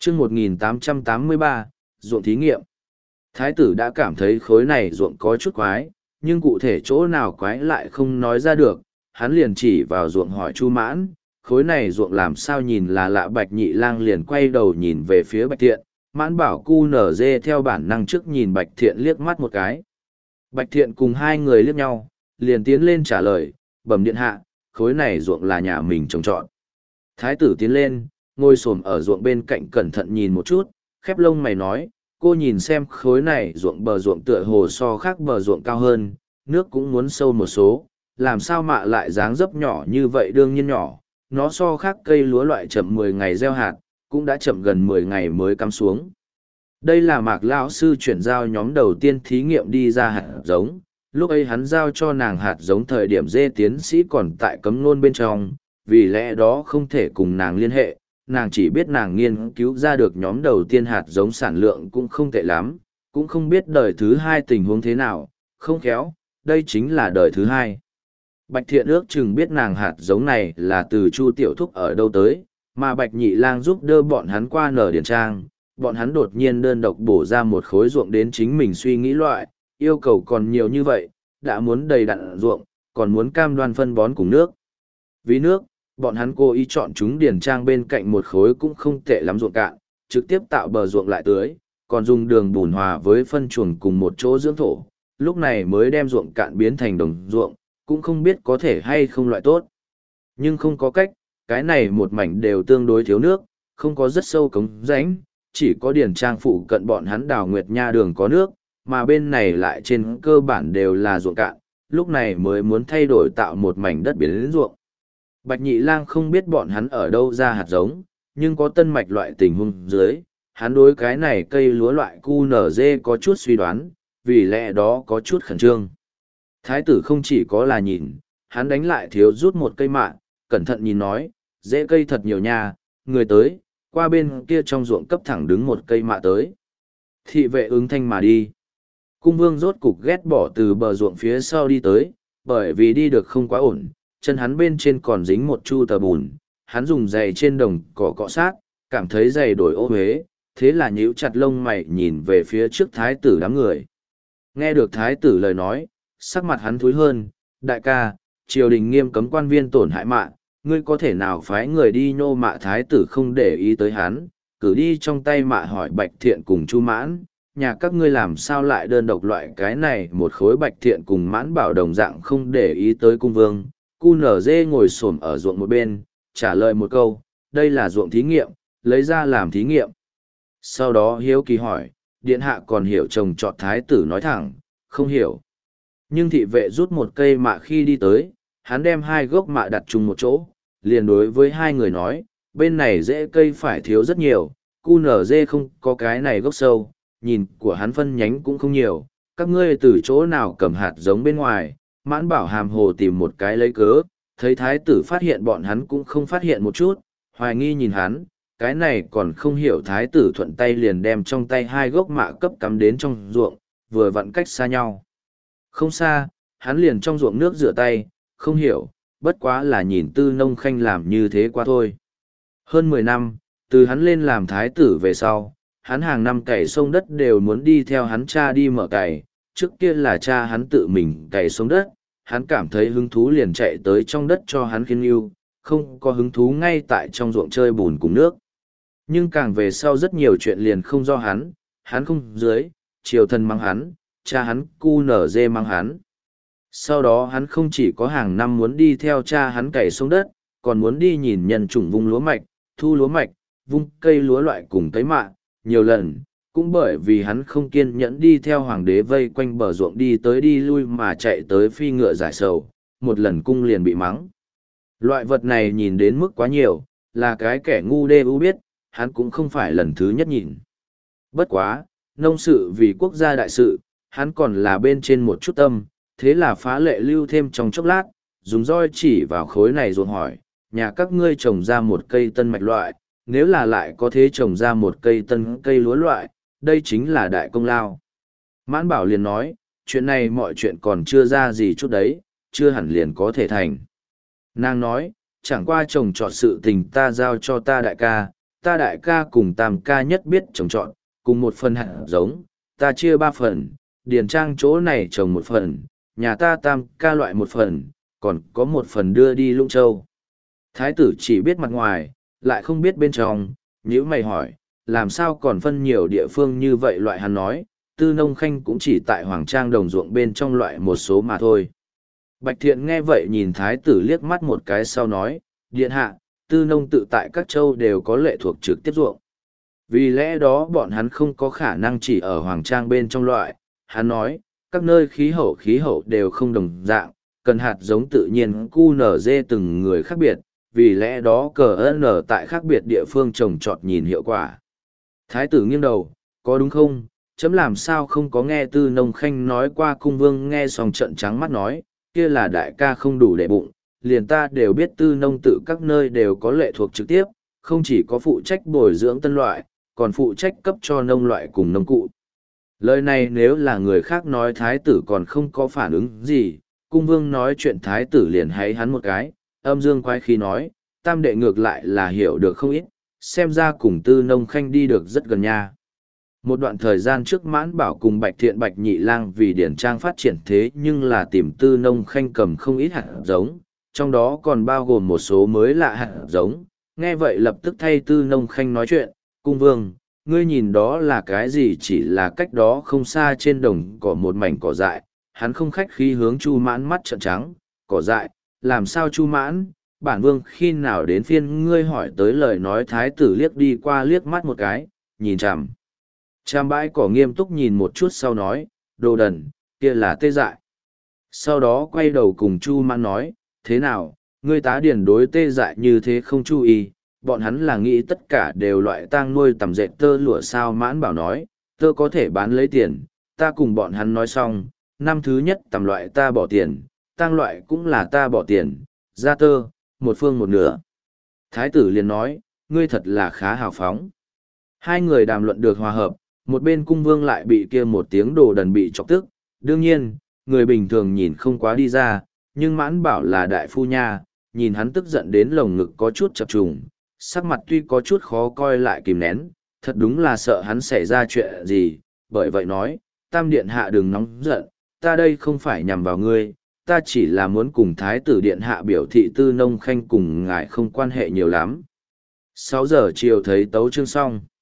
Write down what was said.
chương 1883, ruộng thí nghiệm. Thái tử đã cảm thấy khối này ruộng có chút quái, nhưng cụ thể chỗ nào quái lại không nói ra được. Hắn liền chỉ vào ruộng hỏi Chu Mãn, khối này ruộng làm sao nhìn là lạ. Bạch Nhị Lang liền quay đầu nhìn về phía Bạch Thiện. Mãn Bảo cu nở dê theo bản năng trước nhìn Bạch Thiện liếc mắt một cái. Bạch Thiện cùng hai người liếc nhau, liền tiến lên trả lời, bẩm điện hạ, khối này ruộng là nhà mình trồng trọt. Thái tử tiến lên, ngồi xổm ở ruộng bên cạnh cẩn thận nhìn một chút, khép lông mày nói, cô nhìn xem khối này ruộng bờ ruộng tựa hồ so khác bờ ruộng cao hơn, nước cũng muốn sâu một số, làm sao mạ lại dáng dấp nhỏ như vậy. Đương nhiên nhỏ, nó so khác cây lúa loại chậm 10 ngày gieo hạt, cũng đã chậm gần 10 ngày mới cắm xuống. Đây là Mạc lão sư chuyển giao nhóm đầu tiên thí nghiệm đi ra hạt giống, lúc ấy hắn giao cho nàng hạt giống thời điểm dê tiến sĩ còn tại cấm nôn bên trong, vì lẽ đó không thể cùng nàng liên hệ, nàng chỉ biết nàng nghiên cứu ra được nhóm đầu tiên hạt giống sản lượng cũng không tệ lắm, cũng không biết đời thứ hai tình huống thế nào, không khéo, đây chính là đời thứ hai. Bạch Thiện ước chừng biết nàng hạt giống này là từ Chu Tiểu Thúc ở đâu tới, mà Bạch Nhị Lang giúp đỡ bọn hắn qua nở điển trang, bọn hắn đột nhiên đơn độc bổ ra một khối ruộng đến chính mình suy nghĩ loại, yêu cầu còn nhiều như vậy, đã muốn đầy đặn ruộng, còn muốn cam đoan phân bón cùng nước. Vì nước, bọn hắn cố ý chọn chúng điển trang bên cạnh một khối cũng không tệ lắm ruộng cạn, trực tiếp tạo bờ ruộng lại tưới, còn dùng đường bùn hòa với phân chuồng cùng một chỗ dưỡng thổ, lúc này mới đem ruộng cạn biến thành đồng ruộng, cũng không biết có thể hay không loại tốt. Nhưng không có cách, cái này một mảnh đều tương đối thiếu nước, không có rất sâu cống rãnh, chỉ có điển trang phụ cận bọn hắn đào Nguyệt Nha đường có nước, mà bên này lại trên cơ bản đều là ruộng cạn, lúc này mới muốn thay đổi tạo một mảnh đất biến ruộng. Bạch Nhị Lang không biết bọn hắn ở đâu ra hạt giống, nhưng có tân mạch loại tình huống dưới, hắn đối cái này cây lúa loại QNZ có chút suy đoán, vì lẽ đó có chút khẩn trương. Thái tử không chỉ có là nhìn, hắn đánh lại thiếu rút một cây mạng, cẩn thận nhìn nói, rễ cây thật nhiều nha, người tới, qua bên kia trong ruộng cấp thẳng đứng một cây mạ tới. Thị vệ ứng thanh mà đi. Cung vương rốt cục ghét bỏ từ bờ ruộng phía sau đi tới, bởi vì đi được không quá ổn, chân hắn bên trên còn dính một chu tờ bùn, hắn dùng giày trên đồng cỏ cọ sát, cảm thấy giày đổi ô huế, thế là nhíu chặt lông mày nhìn về phía trước thái tử đám người. Nghe được thái tử lời nói, sắc mặt hắn thúi hơn, đại ca, triều đình nghiêm cấm quan viên tổn hại mạ, ngươi có thể nào phái người đi nhô mạ. Thái tử không để ý tới hắn, cử đi trong tay mạ hỏi Bạch Thiện cùng Chu Mãn, nhà các ngươi làm sao lại đơn độc loại cái này. Một khối Bạch Thiện cùng Mãn Bảo đồng dạng không để ý tới cung vương, cu nở dê ngồi xổm ở ruộng một bên, trả lời một câu, đây là ruộng thí nghiệm, lấy ra làm thí nghiệm. Sau đó hiếu kỳ hỏi, điện hạ còn hiểu trồng trọt. Thái tử nói thẳng, không hiểu. Nhưng thị vệ rút một cây mạ khi đi tới, hắn đem hai gốc mạ đặt chung một chỗ, liền đối với hai người nói, bên này rễ cây phải thiếu rất nhiều, cu nở dê không có cái này gốc sâu, nhìn của hắn phân nhánh cũng không nhiều, các ngươi từ chỗ nào cầm hạt giống bên ngoài. Mãn Bảo hàm hồ tìm một cái lấy cớ, thấy thái tử phát hiện bọn hắn cũng không phát hiện một chút, hoài nghi nhìn hắn, cái này còn không hiểu. Thái tử thuận tay liền đem trong tay hai gốc mạ cấp cắm đến trong ruộng, vừa vặn cách xa nhau. Không xa, hắn liền trong ruộng nước rửa tay, không hiểu, bất quá là nhìn Tư Nông Khanh làm như thế qua thôi. Hơn 10 năm, từ hắn lên làm thái tử về sau, hắn hàng năm cày sông đất đều muốn đi theo hắn cha đi mở cày, trước kia là cha hắn tự mình cày sông đất, hắn cảm thấy hứng thú liền chạy tới trong đất cho hắn khiêng yêu, không có hứng thú ngay tại trong ruộng chơi bùn cùng nước. Nhưng càng về sau rất nhiều chuyện liền không do hắn không dưới, triều thần mang hắn, cha hắn cu nở dê mang hắn. Sau đó hắn không chỉ có hàng năm muốn đi theo cha hắn cày sông đất, còn muốn đi nhìn nhân chủng vung lúa mạch, thu lúa mạch, vung cây lúa loại cùng cấy mạ, nhiều lần, cũng bởi vì hắn không kiên nhẫn đi theo hoàng đế vây quanh bờ ruộng đi tới đi lui mà chạy tới phi ngựa giải sầu, một lần cung liền bị mắng. Loại vật này nhìn đến mức quá nhiều, là cái kẻ ngu đê u biết, hắn cũng không phải lần thứ nhất nhìn. Bất quá, nông sự vì quốc gia đại sự, hắn còn là bên trên một chút tâm, thế là phá lệ lưu thêm trong chốc lát, dùng roi chỉ vào khối này ruộng hỏi, nhà các ngươi trồng ra một cây tân mạch loại, nếu là lại có thế trồng ra một cây tân cây lúa loại, đây chính là đại công lao. Mãn Bảo liền nói, chuyện này mọi chuyện còn chưa ra gì chút đấy, chưa hẳn liền có thể thành. Nàng nói, chẳng qua trồng trọt sự tình ta giao cho ta đại ca, ta đại ca cùng tam ca nhất biết trồng trọt, cùng một phần hạt giống, ta chia 3 phần, điền trang chỗ này trồng 1 phần, nhà ta tam ca loại 1 phần, còn có 1 phần đưa đi Lũng Châu. Thái tử chỉ biết mặt ngoài, lại không biết bên trong, nhữ mày hỏi, làm sao còn phân nhiều địa phương như vậy loại. Hắn nói, Tư Nông Khanh cũng chỉ tại Hoàng Trang đồng ruộng bên trong loại một số mà thôi. Bạch Thiện nghe vậy nhìn thái tử liếc mắt một cái sau nói, điện hạ, Tư Nông tự tại các châu đều có lệ thuộc trực tiếp ruộng. Vì lẽ đó bọn hắn không có khả năng chỉ ở Hoàng Trang bên trong loại. Hắn nói, các nơi khí hậu đều không đồng dạng, cần hạt giống tự nhiên QNZ từng người khác biệt, vì lẽ đó CN tại khác biệt địa phương trồng trọt nhìn hiệu quả. Thái tử nghiêng đầu, có đúng không? Chấm làm sao không có nghe Tư Nông Khanh nói qua. Cung vương nghe xong trận trắng mắt nói, kia là đại ca không đủ để bụng, liền ta đều biết Tư Nông tự các nơi đều có lệ thuộc trực tiếp, không chỉ có phụ trách bồi dưỡng tân loại, còn phụ trách cấp cho nông loại cùng nông cụ. Lời này nếu là người khác nói thái tử còn không có phản ứng gì, cung vương nói chuyện thái tử liền háy hắn một cái, âm dương quái khí nói, tam đệ ngược lại là hiểu được không ít, xem ra cùng Tư Nông Khanh đi được rất gần nha. Một đoạn thời gian trước Mãn Bảo cùng Bạch Thiện Bạch Nhị Lang vì điển trang phát triển thế nhưng là tìm Tư Nông Khanh cầm không ít hạt giống, trong đó còn bao gồm một số mới lạ hạt giống. Nghe vậy lập tức thay Tư Nông Khanh nói chuyện, cung vương, ngươi nhìn đó là cái gì? Chỉ là cách đó không xa trên đồng cỏ một mảnh cỏ dại. Hắn không khách khí hướng Chu Mãn mắt trợn trắng, cỏ dại, làm sao Chu Mãn, bản vương khi nào đến phiên ngươi hỏi tới. Lời nói thái tử liếc đi qua liếc mắt một cái, nhìn chằm chằm bãi cỏ nghiêm túc nhìn một chút sau nói, đồ đần, kia là tê dại. Sau đó quay đầu cùng Chu Mãn nói, thế nào, ngươi tá điển đối tê dại như thế không chú ý, bọn hắn là nghĩ tất cả đều loại tang nuôi tầm dệt tơ lụa sao. Mãn Bảo nói, tơ có thể bán lấy tiền, ta cùng bọn hắn nói xong, năm thứ nhất tầm loại ta bỏ tiền, tang loại cũng là ta bỏ tiền, ra tơ, một phương một nửa. Thái tử liền nói, ngươi thật là khá hào phóng. Hai người đàm luận được hòa hợp, một bên cung vương lại bị kia một tiếng đồ đần bị chọc tức. Đương nhiên, người bình thường nhìn không quá đi ra, nhưng Mãn Bảo là đại phu nha, nhìn hắn tức giận đến lồng ngực có chút chập trùng, sắc mặt tuy có chút khó coi lại kìm nén, thật đúng là sợ hắn xảy ra chuyện gì, bởi vậy nói, Tam Điện Hạ đừng nóng giận, ta đây không phải nhằm vào ngươi, ta chỉ là muốn cùng Thái tử Điện Hạ biểu thị Tư Nông Khanh cùng ngài không quan hệ nhiều lắm. 6 giờ chiều thấy tấu chương xong.